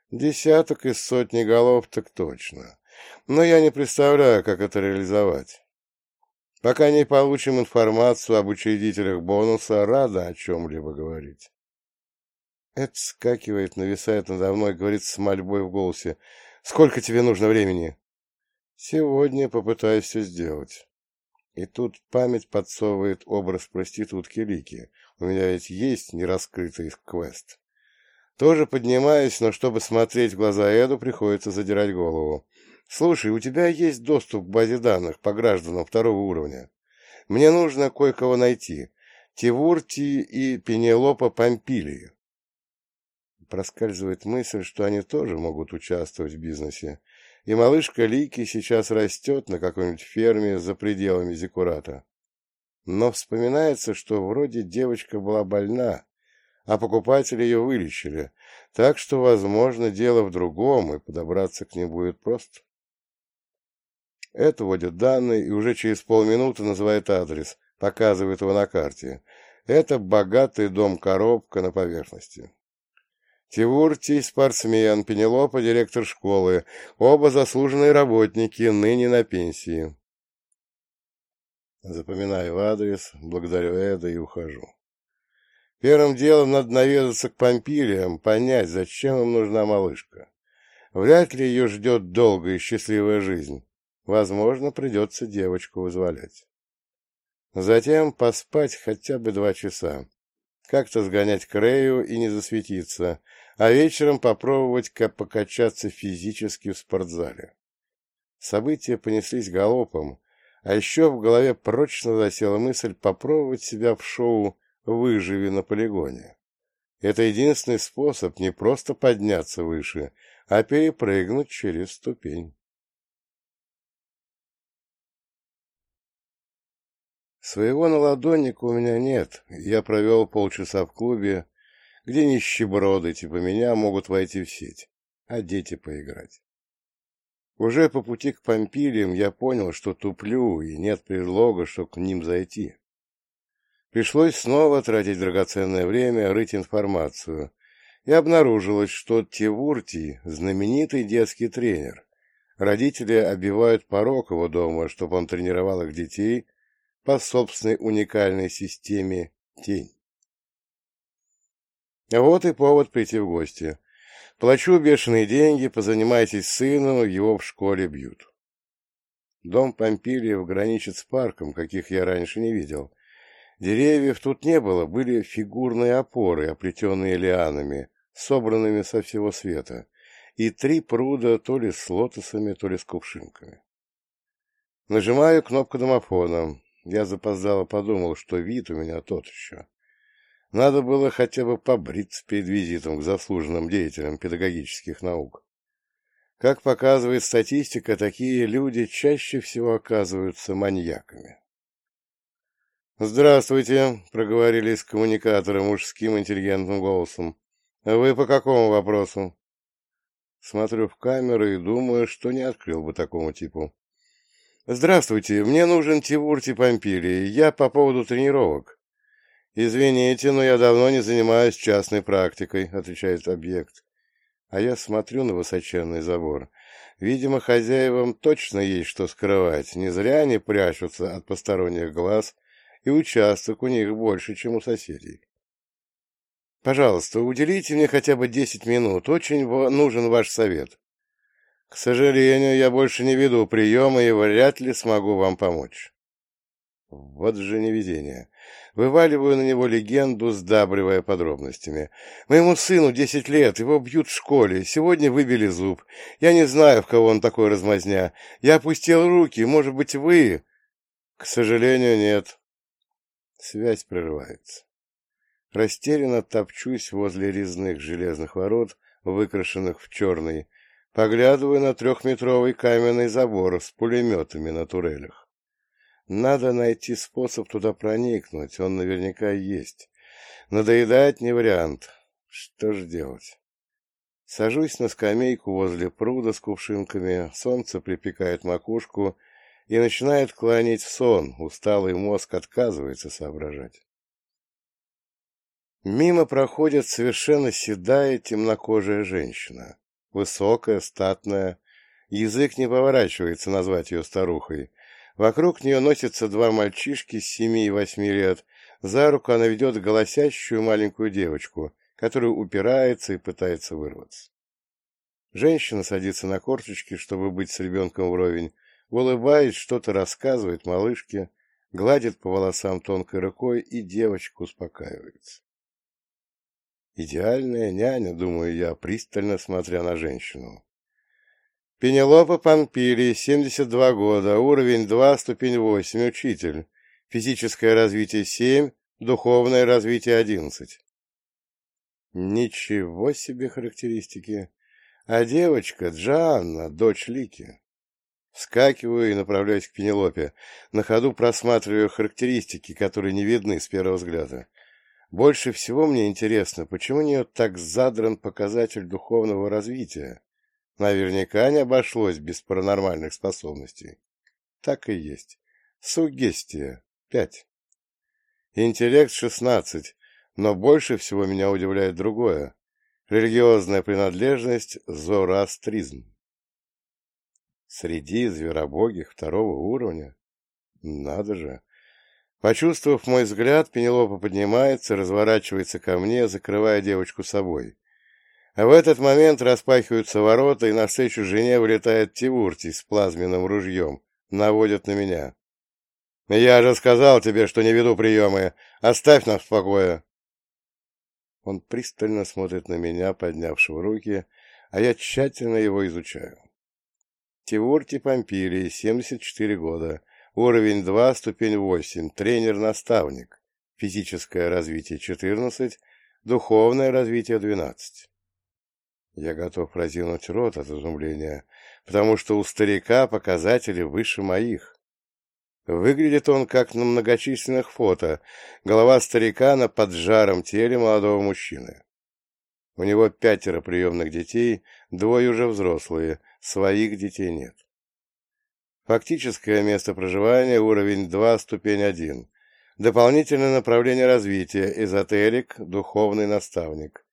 Десяток из сотни голов так точно. Но я не представляю, как это реализовать. Пока не получим информацию об учредителях бонуса, рано о чем-либо говорить. Эд вскакивает, нависает надо мной, говорит с мольбой в голосе. «Сколько тебе нужно времени?» «Сегодня попытаюсь все сделать». И тут память подсовывает образ проститутки Лики. У меня ведь есть нераскрытый квест. Тоже поднимаюсь, но чтобы смотреть в глаза Эду, приходится задирать голову. «Слушай, у тебя есть доступ к базе данных по гражданам второго уровня. Мне нужно кое-кого найти. Тивурти и Пенелопа Помпилии». Проскальзывает мысль, что они тоже могут участвовать в бизнесе. И малышка Лики сейчас растет на какой-нибудь ферме за пределами Зиккурата. Но вспоминается, что вроде девочка была больна, а покупатели ее вылечили, так что, возможно, дело в другом, и подобраться к ней будет просто. Это вводит данные и уже через полминуты называет адрес, показывает его на карте. Это богатый дом-коробка на поверхности. Тивуртий, спортсмен, Пенелопа, директор школы, оба заслуженные работники, ныне на пенсии. Запоминаю адрес, благодарю Эда и ухожу. Первым делом надо наведаться к Помпилиям, понять, зачем им нужна малышка. Вряд ли ее ждет долгая и счастливая жизнь. Возможно, придется девочку вызволять. Затем поспать хотя бы 2 часа. Как-то сгонять к Рэю и не засветиться, а вечером попробовать покачаться физически в спортзале. События понеслись галопом, а еще в голове прочно засела мысль попробовать себя в шоу «Выживи на полигоне». Это единственный способ не просто подняться выше, а перепрыгнуть через ступень. Своего наладонника у меня нет, я провел полчаса в клубе, где нищеброды типа меня могут войти в сеть, а дети поиграть. Уже по пути к Помпилиям я понял, что туплю, и нет предлога, чтобы к ним зайти. Пришлось снова тратить драгоценное время, рыть информацию, и обнаружилось, что Тивуртий — знаменитый детский тренер. Родители оббивают порог его дома, чтобы он тренировал их детей по собственной уникальной системе «Тень». Вот и повод прийти в гости. Плачу бешеные деньги, позанимайтесь сыну, его в школе бьют. Дом Помпилиев граничит с парком, каких я раньше не видел. Деревьев тут не было, были фигурные опоры, оплетенные лианами, собранными со всего света, и 3 пруда то ли с лотосами, то ли с кувшинками. Нажимаю кнопку домофона. Я запоздало подумал, что вид у меня тот еще. Надо было хотя бы побриться перед визитом к заслуженным деятелям педагогических наук. Как показывает статистика, такие люди чаще всего оказываются маньяками. «Здравствуйте», — проговорили из коммуникатора мужским интеллигентным голосом. «Вы по какому вопросу?» Смотрю в камеру и думаю, что не открыл бы такому типу. «Здравствуйте, мне нужен Тивуртий Помпилий. Я по поводу тренировок». «Извините, но я давно не занимаюсь частной практикой», — отвечает объект. А я смотрю на высоченный забор. Видимо, хозяевам точно есть что скрывать. Не зря они прячутся от посторонних глаз, и участок у них больше, чем у соседей. «Пожалуйста, уделите мне хотя бы 10 минут. Очень нужен ваш совет». «К сожалению, я больше не веду приемы и вряд ли смогу вам помочь». Вот же невезение. Вываливаю на него легенду, сдабривая подробностями. «Моему сыну 10 лет, его бьют в школе, сегодня выбили зуб. Я не знаю, в кого он такой размазня. Я опустил руки, может быть, вы...» «К сожалению, нет». Связь прерывается. Растерянно топчусь возле резных железных ворот, выкрашенных в черный, поглядываю на 3-метровый каменный забор с пулеметами на турелях. Надо найти способ туда проникнуть, он наверняка есть. Надоедать не вариант. Что ж делать? Сажусь на скамейку возле пруда с кувшинками, солнце припекает макушку и начинает клонить в сон, усталый мозг отказывается соображать. Мимо проходит совершенно седая темнокожая женщина. Высокая, статная. Язык не поворачивается назвать ее старухой. Вокруг нее носятся два мальчишки 7 и 8 лет. За руку она ведет голосящую маленькую девочку, которая упирается и пытается вырваться. Женщина садится на корточки, чтобы быть с ребенком вровень, улыбаясь, что-то рассказывает малышке, гладит по волосам тонкой рукой, и девочка успокаивается. Идеальная няня, думаю я, пристально смотря на женщину. Пенелопа Пампилий, 72 года, уровень 2, ступень 8, учитель. Физическое развитие 7, духовное развитие 11. Ничего себе характеристики. А девочка Джоанна, дочь Лики. Вскакиваю и направляюсь к Пенелопе, на ходу просматриваю характеристики, которые не видны с первого взгляда. Больше всего мне интересно, почему у нее так задран показатель духовного развития. Наверняка не обошлось без паранормальных способностей. Так и есть. Суггестия 5. Интеллект 16, но больше всего меня удивляет другое. Религиозная принадлежность – зороастризм. Среди зверобогих второго уровня? Надо же. Почувствовав мой взгляд, Пенелопа поднимается, разворачивается ко мне, закрывая девочку собой. А в этот момент распахиваются ворота, и навстречу жене вылетает Тивуртий с плазменным ружьем, наводит на меня. «Я же сказал тебе, что не веду приемы! Оставь нас в покое!» Он пристально смотрит на меня, поднявшего руки, а я тщательно его изучаю. Тивуртий Пампилий, 74 года, уровень 2, ступень 8, тренер-наставник, физическое развитие 14, духовное развитие 12. Я готов разинуть рот от изумления, потому что у старика показатели выше моих. Выглядит он как на многочисленных фото, голова старика на поджаром теле молодого мужчины. У него 5 приемных детей, 2 уже взрослые, своих детей нет. Фактическое место проживания уровень 2, ступень 1. Дополнительное направление развития – эзотерик, духовный наставник.